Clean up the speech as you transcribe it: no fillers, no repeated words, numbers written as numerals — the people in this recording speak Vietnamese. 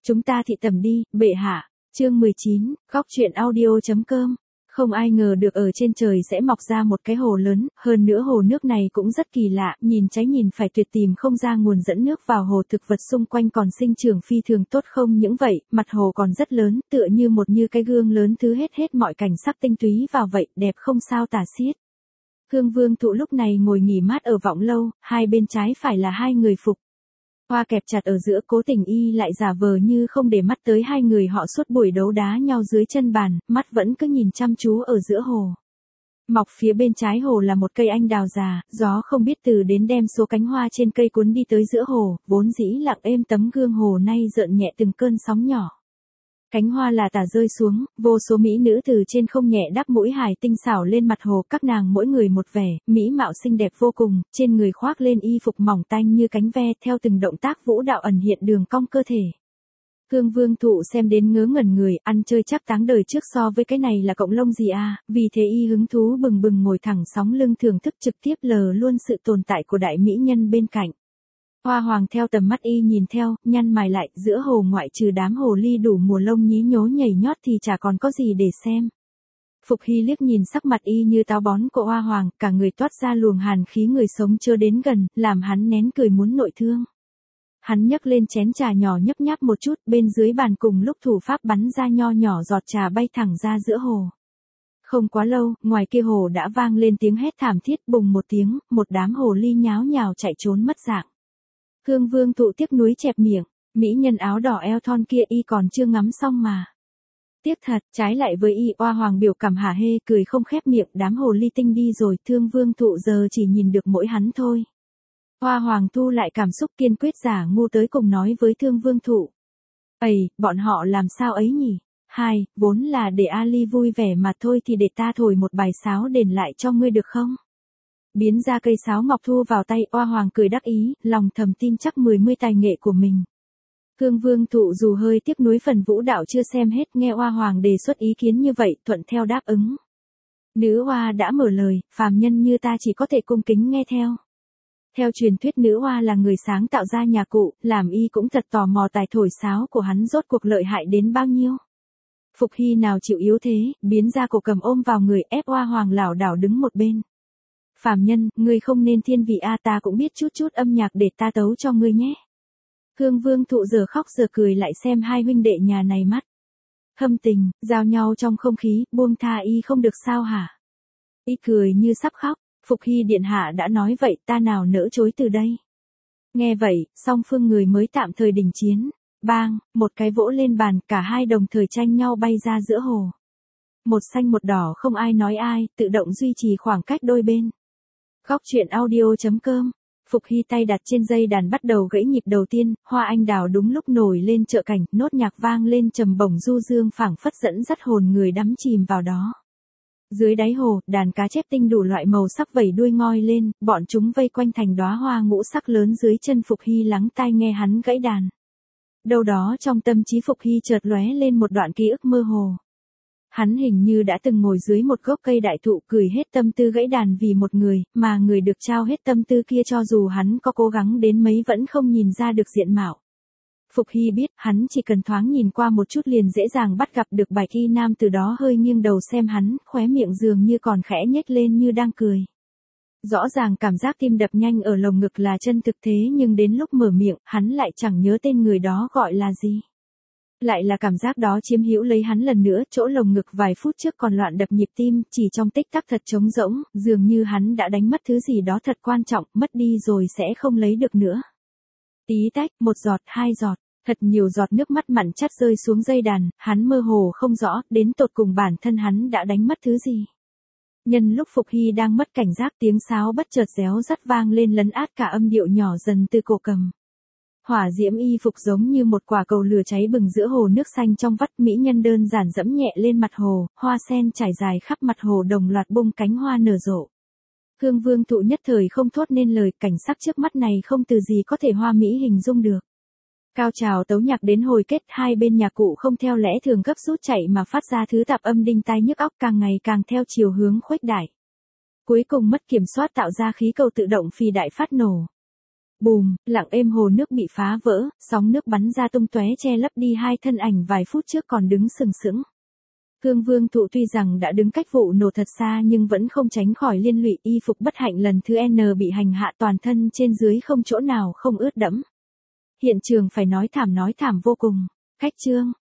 Chúng ta thị tẩm đi, bệ hạ. Chương 19, góc truyện audio.com. Không ai ngờ được ở trên trời sẽ mọc ra một cái hồ lớn, hơn nữa hồ nước này cũng rất kỳ lạ, nhìn trái nhìn phải tuyệt, tìm không ra nguồn dẫn nước vào hồ, thực vật xung quanh còn sinh trưởng phi thường tốt. Không những vậy, mặt hồ còn rất lớn, tựa như như cái gương lớn thứ hết mọi cảnh sắc tinh túy vào vậy, đẹp không sao tả xiết. Hương Vương Thụ lúc này ngồi nghỉ mát ở Vọng Lâu, hai bên trái phải là hai người Phục Hoa kẹp chặt ở giữa, Cố Tình Y lại giả vờ như không để mắt tới hai người họ suốt buổi đấu đá nhau dưới chân bàn, mắt vẫn cứ nhìn chăm chú ở giữa hồ. Mọc phía bên trái hồ là một cây anh đào già, gió không biết từ đến đem số cánh hoa trên cây cuốn đi tới giữa hồ, vốn dĩ lặng êm tấm gương hồ nay rợn nhẹ từng cơn sóng nhỏ. Cánh hoa là tả rơi xuống, vô số mỹ nữ từ trên không nhẹ đắp mũi hài tinh xảo lên mặt hồ, các nàng mỗi người một vẻ, mỹ mạo xinh đẹp vô cùng, trên người khoác lên y phục mỏng tanh như cánh ve, theo từng động tác vũ đạo ẩn hiện đường cong cơ thể. Hương Vương Thụ xem đến ngớ ngẩn người, ăn chơi chắc táng đời trước so với cái này là cộng lông gì à, vì thế y hứng thú bừng bừng ngồi thẳng sóng lưng thưởng thức, trực tiếp lờ luôn sự tồn tại của đại mỹ nhân bên cạnh. Hoa Hoàng theo tầm mắt y nhìn theo, nhăn mày lại, giữa hồ ngoại trừ đám hồ ly đủ mùa lông nhí nhố nhảy nhót thì chả còn có gì để xem. Phục Hy liếc nhìn sắc mặt y như táo bón của Hoa Hoàng, cả người toát ra luồng hàn khí, người sống chưa đến gần, làm hắn nén cười muốn nội thương. Hắn nhấc lên chén trà nhỏ nhấp nháp một chút, bên dưới bàn cùng lúc thủ pháp bắn ra nho nhỏ giọt trà bay thẳng ra giữa hồ. Không quá lâu, ngoài kia hồ đã vang lên tiếng hét thảm thiết, bùng một tiếng, một đám hồ ly nháo nhào chạy trốn mất dạng. Hương Vương Thụ tiếc nuối chẹp miệng, mỹ nhân áo đỏ eo thon kia y còn chưa ngắm xong mà. Tiếc thật, trái lại với y, Hoa Hoàng biểu cảm hả hê, cười không khép miệng, đám hồ ly tinh đi rồi, Thương Vương Thụ giờ chỉ nhìn được mỗi hắn thôi. Hoa Hoàng thu lại cảm xúc, kiên quyết giả ngu tới cùng nói với Thương Vương Thụ. Ây, bọn họ làm sao ấy nhỉ? Vốn là để Ali vui vẻ mà thôi, thì để ta thổi một bài sáo đền lại cho ngươi được không? Biến ra cây sáo ngọc thu vào tay, Hoa Hoàng cười đắc ý, lòng thầm tin chắc 10 tài nghệ của mình. Hương Vương Thụ dù hơi tiếc nuối phần vũ đạo chưa xem hết, nghe Hoa Hoàng đề xuất ý kiến như vậy, thuận theo đáp ứng. Nữ hoa đã mở lời, phàm nhân như ta chỉ có thể cung kính nghe theo. Theo truyền thuyết nữ hoa là người sáng tạo ra nhạc cụ, làm y cũng thật tò mò tài thổi sáo của hắn rốt cuộc lợi hại đến bao nhiêu. Phục Hy nào chịu yếu thế, biến ra cổ cầm ôm vào người, ép Hoa Hoàng lảo đảo đứng một bên. Phàm nhân, ngươi không nên thiên vị a, ta cũng biết chút âm nhạc, để ta tấu cho ngươi nhé. Hương Vương Thụ giờ khóc giờ cười, lại xem hai huynh đệ nhà này mắt thâm tình, giao nhau trong không khí, buông tha y không được sao hả? Y cười như sắp khóc, Phục Hy điện hạ đã nói vậy, ta nào nỡ chối từ đây. Nghe vậy, song phương người mới tạm thời đình chiến. Bang, một cái vỗ lên bàn, cả hai đồng thời tranh nhau bay ra giữa hồ. Một xanh một đỏ không ai nói ai, tự động duy trì khoảng cách đôi bên. Góc truyện audio.com. Phục Hy tay đặt trên dây đàn bắt đầu gãy nhịp đầu tiên, hoa anh đào đúng lúc nổi lên trợ cảnh, nốt nhạc vang lên trầm bổng du dương, phảng phất dẫn dắt hồn người đắm chìm vào đó. Dưới đáy hồ, đàn cá chép tinh đủ loại màu sắc vẩy đuôi ngoi lên, bọn chúng vây quanh thành đóa hoa ngũ sắc lớn dưới chân Phục Hy, lắng tai nghe hắn gãy đàn. Đâu đó trong tâm trí Phục Hy chợt lóe lên một đoạn ký ức mơ hồ. Hắn hình như đã từng ngồi dưới một gốc cây đại thụ, cười hết tâm tư gãy đàn vì một người, mà người được trao hết tâm tư kia cho dù hắn có cố gắng đến mấy vẫn không nhìn ra được diện mạo. Phục Hy biết, hắn chỉ cần thoáng nhìn qua một chút liền dễ dàng bắt gặp được bạch y nam, từ đó hơi nghiêng đầu xem hắn, khóe miệng dường như còn khẽ nhếch lên như đang cười. Rõ ràng cảm giác tim đập nhanh ở lồng ngực là chân thực, thế nhưng đến lúc mở miệng, hắn lại chẳng nhớ tên người đó gọi là gì. Lại là cảm giác đó chiếm hữu lấy hắn lần nữa, chỗ lồng ngực vài phút trước còn loạn đập nhịp tim, chỉ trong tích tắc thật trống rỗng, dường như hắn đã đánh mất thứ gì đó thật quan trọng, mất đi rồi sẽ không lấy được nữa. Tí tách, một giọt, hai giọt, thật nhiều giọt nước mắt mặn chát rơi xuống dây đàn, hắn mơ hồ không rõ, đến tột cùng bản thân hắn đã đánh mất thứ gì. Nhân lúc Phục Hy đang mất cảnh giác, tiếng sáo bất chợt réo rắt vang lên lấn át cả âm điệu nhỏ dần từ cổ cầm. Hỏa diễm y phục giống như một quả cầu lửa cháy bừng giữa hồ nước xanh trong vắt, mỹ nhân đơn giản dẫm nhẹ lên mặt hồ, hoa sen trải dài khắp mặt hồ đồng loạt bung cánh hoa nở rộ. Hương Vương Thụ nhất thời không thốt nên lời, cảnh sắc trước mắt này không từ gì có thể hoa mỹ hình dung được. Cao trào tấu nhạc đến hồi kết, hai bên nhạc cụ không theo lẽ thường gấp rút chạy mà phát ra thứ tạp âm đinh tai nhức óc, càng ngày càng theo chiều hướng khuếch đại. Cuối cùng mất kiểm soát tạo ra khí cầu tự động phi đại phát nổ. Bùm, lặng êm hồ nước bị phá vỡ, sóng nước bắn ra tung tóe che lấp đi hai thân ảnh vài phút trước còn đứng sừng sững. Cương Vương Thụ tuy rằng đã đứng cách vụ nổ thật xa nhưng vẫn không tránh khỏi liên lụy, y phục bất hạnh lần thứ N bị hành hạ, toàn thân trên dưới không chỗ nào không ướt đẫm. Hiện trường phải nói thảm vô cùng. Khách trương,